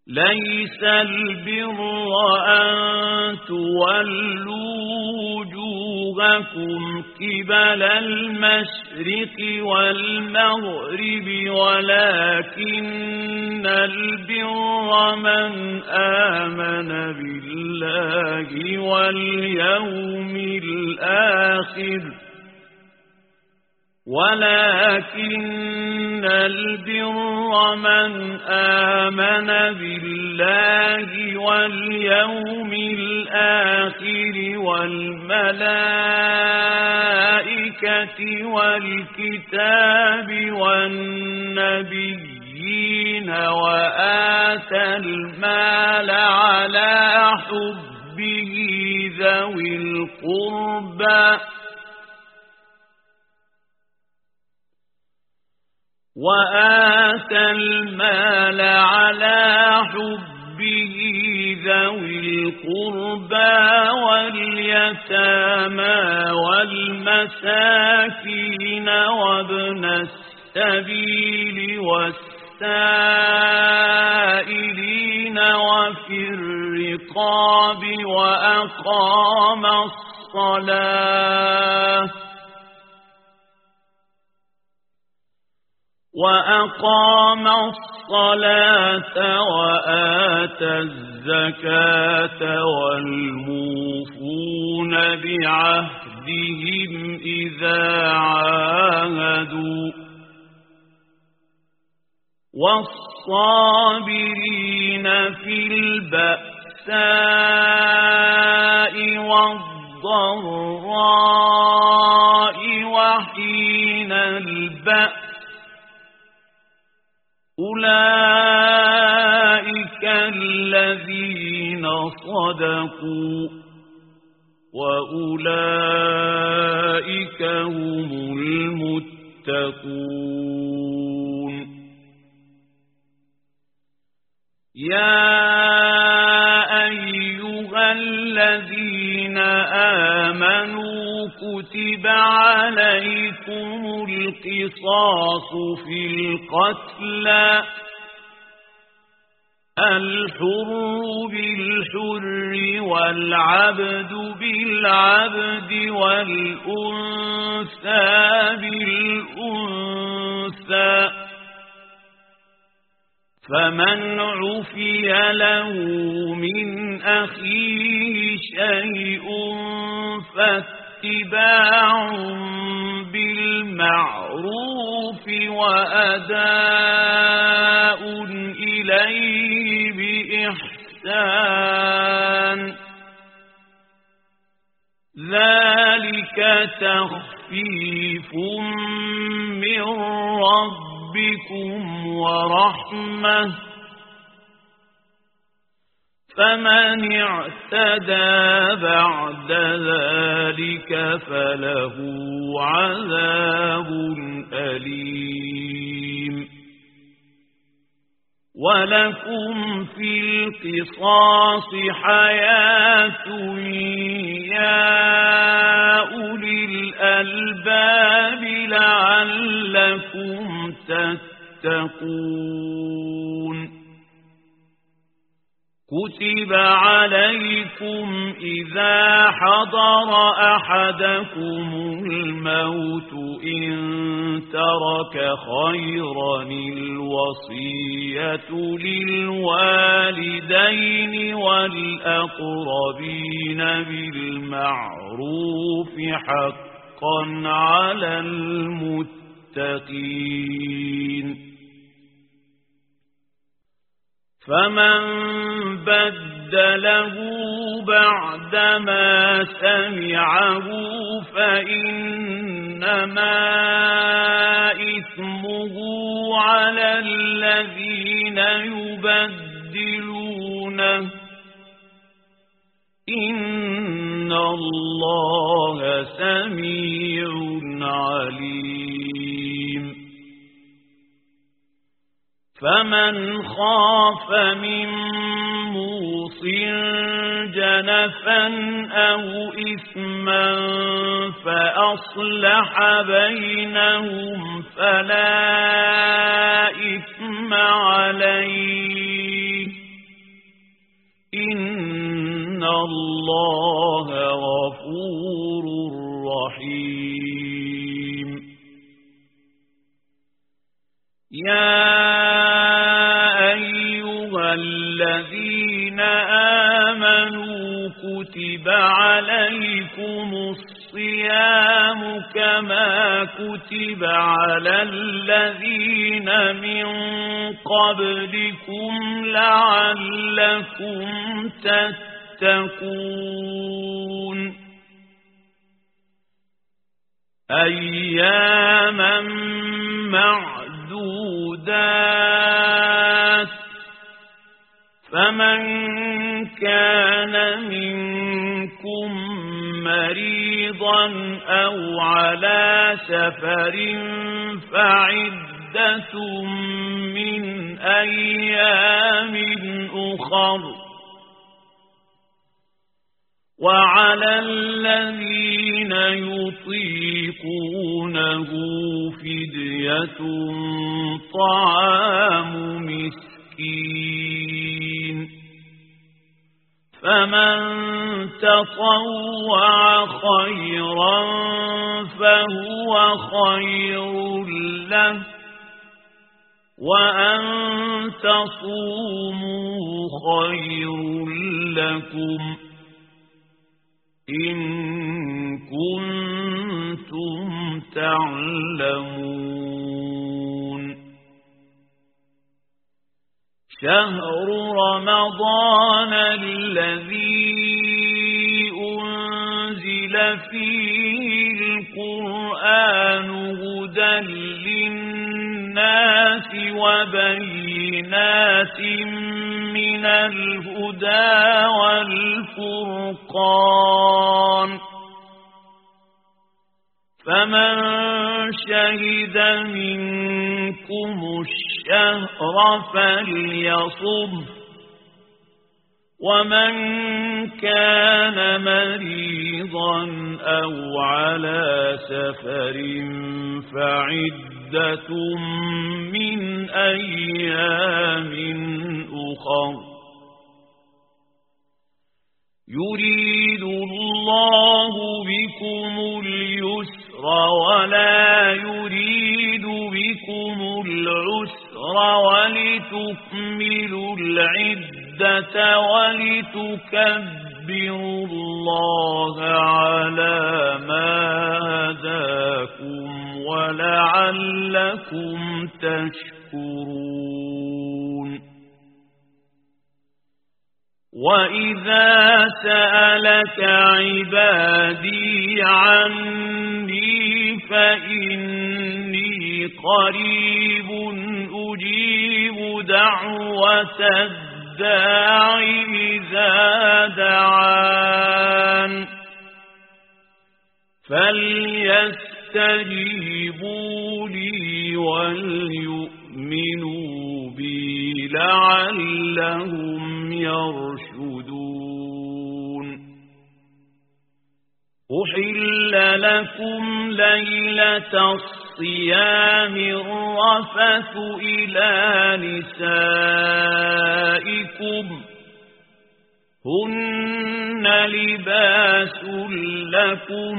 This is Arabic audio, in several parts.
ليس البر أن تولوا وجوهكم قبل المشرق والمغرب ولكن البر من آمن بالله واليوم الآخر ولكن البر من آمن بالله واليوم الآخر والملائكة والكتاب والنبيين وآتى المال على حبه ذوي القربى وآتى المال على حبه ذوي القربى واليتامى والمساكين وابن السبيل والسائلين وفي الرقاب وأقام الصلاة وآتى الزكاة والموفون بعهدهم إذا عاهدوا والصابرين في البأساء والضراء وحين البأس أولئك الذين صدقوا وأولئك هم المتقون يا أيها الذين آمنوا كتب عليكم القصاص في القتلى الحر بالحر والعبد بالعبد والأنثى بالأنثى فمن عفي له من أخيه شيء فاتباع بالمعروف وأداء إليه بإحسان ذلك تخفيف من ربكم ورحمة فمن اعتدى بعد ذلك فله عذاب أليم ولكم في القصاص حياة يا أولي الألباب لعلكم تتقون كتب عليكم إذا حضر أحدكم الموت إن ترك خيرا الوصية للوالدين والأقربين بالمعروف حقا على المتقين فمن بدله بعدما سمعه فإنما إثمه على الذين يبدلونه إن الله سميع عليم فمن خاف من موص جنفا أو إثما فأصلح بينهم فلا إثم عليه الله غفور رحيم يا أيها الذين آمنوا كتب عليكم الصيام كما كتب على الذين من قبلكم لعلكم تتقون أياما معدودات فمن كان منكم مريضا أو على سفر فعدة من أيام أخر وعلى الذين يطيقونه فدية طعام مسكين فمن تطوع خيرا فهو خير له وأن تصوموا خير لكم إن كنتم تعلمون شهر رمضان الذي أنزل فيه القرآن هدى للناس وبينات من الهدى والفرقان فمن شهد منكم الشهر فليصم ومن كان مريضا أو على سفر فعدة من أيام أخر يريد الله بكم اليسر ولا يريد بكم العسر ولتكملوا العدة ولتكبروا الله على ما هداكم ولعلكم تشكرون وإذا سألك عبادي عني فإني قريب أجيب دعوة الداع إذا دعان فليستجيبوا لي وليؤمنوا بي لعلهم يرشدون أحل لكم ليلة الصيام الرفث إلى نسائكم هن لباس لكم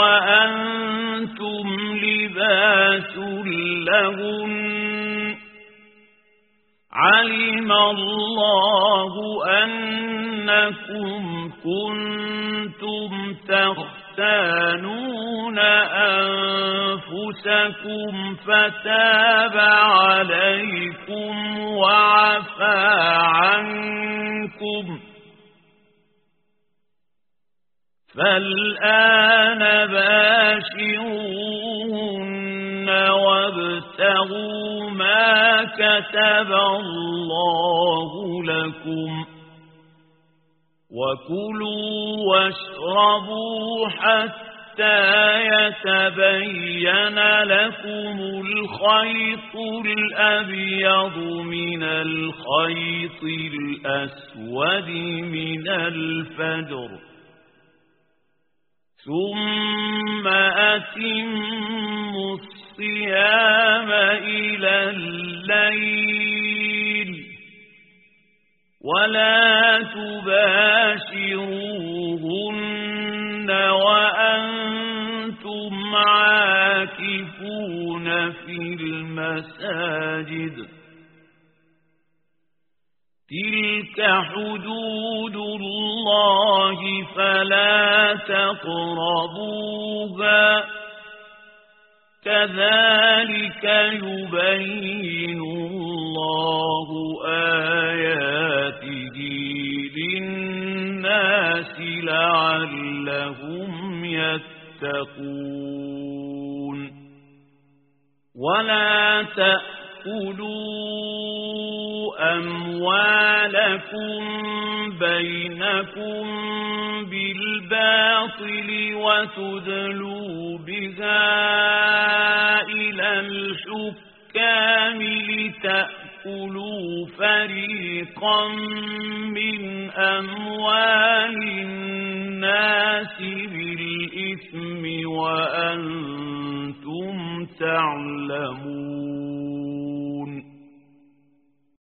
وأنتم لباس لهن علم الله أنكم كنتم تختانون أنفسكم فتاب عليكم وعفى عنكم فالآن باشروهن وابتغوا ما كتب الله لكم وكلوا واشربوا حتى يتبين لكم الخيط الأبيض من الخيط الأسود من الفجر ثم أتموا الصيام إلى الليل ولا تباشروا المساجد تلك حدود الله فلا تقربوها كذلك يبين الله آياته للناس لعلهم يتقون ولا تأكلوا أموالكم بينكم بالباطل وتدلوا بها إلى الحكام لتأكلوا فريقا من أموال الناس بالإثم وأنتم تعلمون